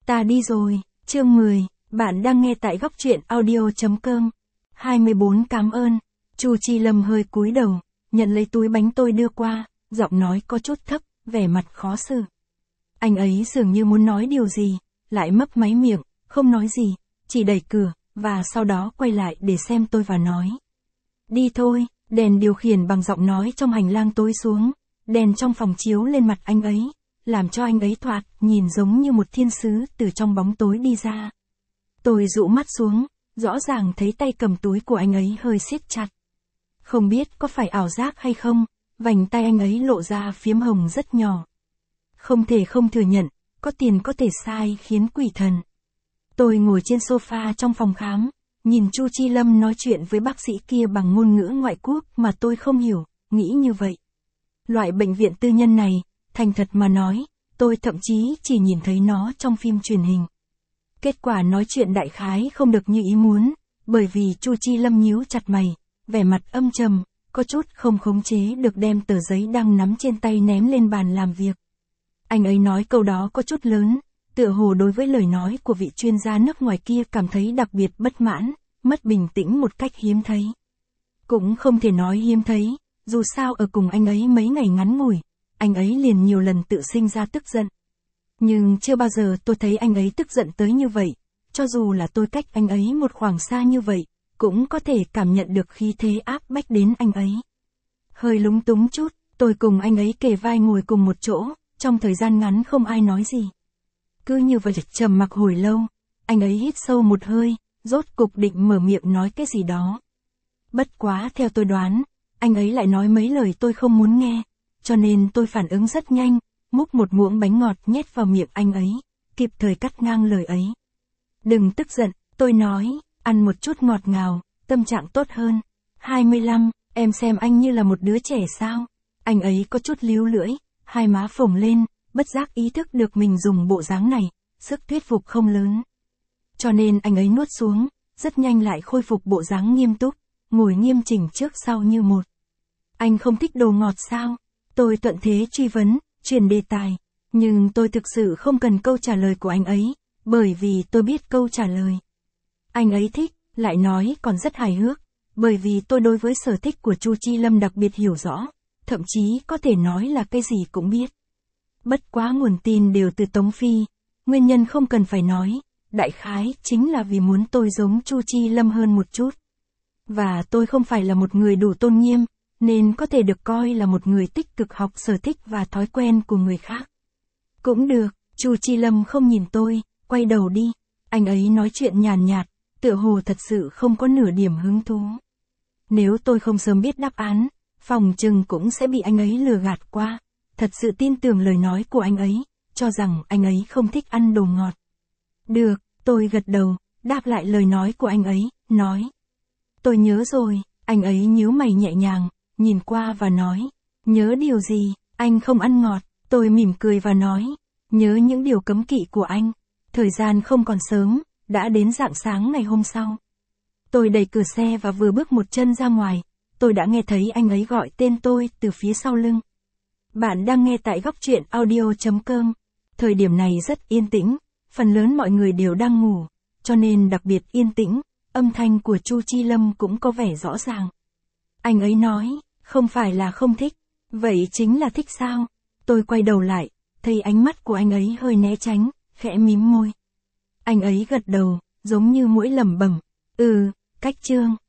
Ta đi rồi, chương 10, bạn đang nghe tại góc truyện audio.com. 24 cảm ơn. Chu Chi Lâm hơi cúi đầu, nhận lấy túi bánh tôi đưa qua, giọng nói có chút thấp, vẻ mặt khó xử. Anh ấy dường như muốn nói điều gì, lại mấp máy miệng, không nói gì, chỉ đẩy cửa, và sau đó quay lại để xem tôi và nói. Đi thôi, đèn điều khiển bằng giọng nói trong hành lang tối xuống, đèn trong phòng chiếu lên mặt anh ấy, làm cho anh ấy thoạt nhìn giống như một thiên sứ từ trong bóng tối đi ra. Tôi dụ mắt xuống, rõ ràng thấy tay cầm túi của anh ấy hơi siết chặt. Không biết có phải ảo giác hay không, vành tay anh ấy lộ ra phiếm hồng rất nhỏ. Không thể không thừa nhận, có tiền có thể sai khiến quỷ thần. Tôi ngồi trên sofa trong phòng khám, nhìn Chu Chi Lâm nói chuyện với bác sĩ kia bằng ngôn ngữ ngoại quốc mà tôi không hiểu, nghĩ như vậy. Loại bệnh viện tư nhân này, thành thật mà nói, tôi thậm chí chỉ nhìn thấy nó trong phim truyền hình. Kết quả nói chuyện đại khái không được như ý muốn, bởi vì Chu Chi Lâm nhíu chặt mày, vẻ mặt âm trầm, có chút không khống chế được đem tờ giấy đang nắm trên tay ném lên bàn làm việc. Anh ấy nói câu đó có chút lớn, tựa hồ đối với lời nói của vị chuyên gia nước ngoài kia cảm thấy đặc biệt bất mãn, mất bình tĩnh một cách hiếm thấy. Cũng không thể nói hiếm thấy, dù sao ở cùng anh ấy mấy ngày ngắn ngủi, anh ấy liền nhiều lần tự sinh ra tức giận. Nhưng chưa bao giờ tôi thấy anh ấy tức giận tới như vậy, cho dù là tôi cách anh ấy một khoảng xa như vậy, cũng có thể cảm nhận được khí thế áp bách đến anh ấy. Hơi lúng túng chút, tôi cùng anh ấy kề vai ngồi cùng một chỗ, trong thời gian ngắn không ai nói gì. Cứ như vậy trầm mặc hồi lâu, anh ấy hít sâu một hơi, rốt cục định mở miệng nói cái gì đó. Bất quá theo tôi đoán, anh ấy lại nói mấy lời tôi không muốn nghe, cho nên tôi phản ứng rất nhanh, múc một muỗng bánh ngọt nhét vào miệng anh ấy, kịp thời cắt ngang lời ấy. Đừng tức giận, tôi nói, ăn một chút ngọt ngào, tâm trạng tốt hơn. 25, em xem anh như là một đứa trẻ sao? Anh ấy có chút líu lưỡi, hai má phồng lên, bất giác ý thức được mình dùng bộ dáng này, sức thuyết phục không lớn. Cho nên anh ấy nuốt xuống, rất nhanh lại khôi phục bộ dáng nghiêm túc, ngồi nghiêm chỉnh trước sau như một. Anh không thích đồ ngọt sao? Tôi thuận thế truy vấn, chuyển đề tài, nhưng tôi thực sự không cần câu trả lời của anh ấy, bởi vì tôi biết câu trả lời. Anh ấy thích, lại nói còn rất hài hước, bởi vì tôi đối với sở thích của Chu Chi Lâm đặc biệt hiểu rõ, thậm chí có thể nói là cái gì cũng biết. Bất quá nguồn tin đều từ Tống Phi, nguyên nhân không cần phải nói, đại khái chính là vì muốn tôi giống Chu Chi Lâm hơn một chút. Và tôi không phải là một người đủ tôn nghiêm, nên có thể được coi là một người tích cực học sở thích và thói quen của người khác. Cũng được, Chu Chi Lâm không nhìn tôi, quay đầu đi, anh ấy nói chuyện nhàn nhạt, tựa hồ thật sự không có nửa điểm hứng thú. Nếu tôi không sớm biết đáp án, phòng chừng cũng sẽ bị anh ấy lừa gạt qua, thật sự tin tưởng lời nói của anh ấy, cho rằng anh ấy không thích ăn đồ ngọt. Được, tôi gật đầu, đáp lại lời nói của anh ấy, nói. Tôi nhớ rồi, anh ấy nhíu mày nhẹ nhàng, nhìn qua và nói. Nhớ điều gì, anh không ăn ngọt, tôi mỉm cười và nói. Nhớ những điều cấm kỵ của anh. Thời gian không còn sớm, đã đến rạng sáng ngày hôm sau. Tôi đẩy cửa xe và vừa bước một chân ra ngoài, tôi đã nghe thấy anh ấy gọi tên tôi từ phía sau lưng. Bạn đang nghe tại góc truyện audio.com. Thời điểm này rất yên tĩnh, phần lớn mọi người đều đang ngủ, cho nên đặc biệt yên tĩnh, âm thanh của Chu Chi Lâm cũng có vẻ rõ ràng. Anh ấy nói, không phải là không thích, vậy chính là thích sao? Tôi quay đầu lại, thấy ánh mắt của anh ấy hơi né tránh, khẽ mím môi. Anh ấy gật đầu, giống như mũi lẩm bẩm, cách chương.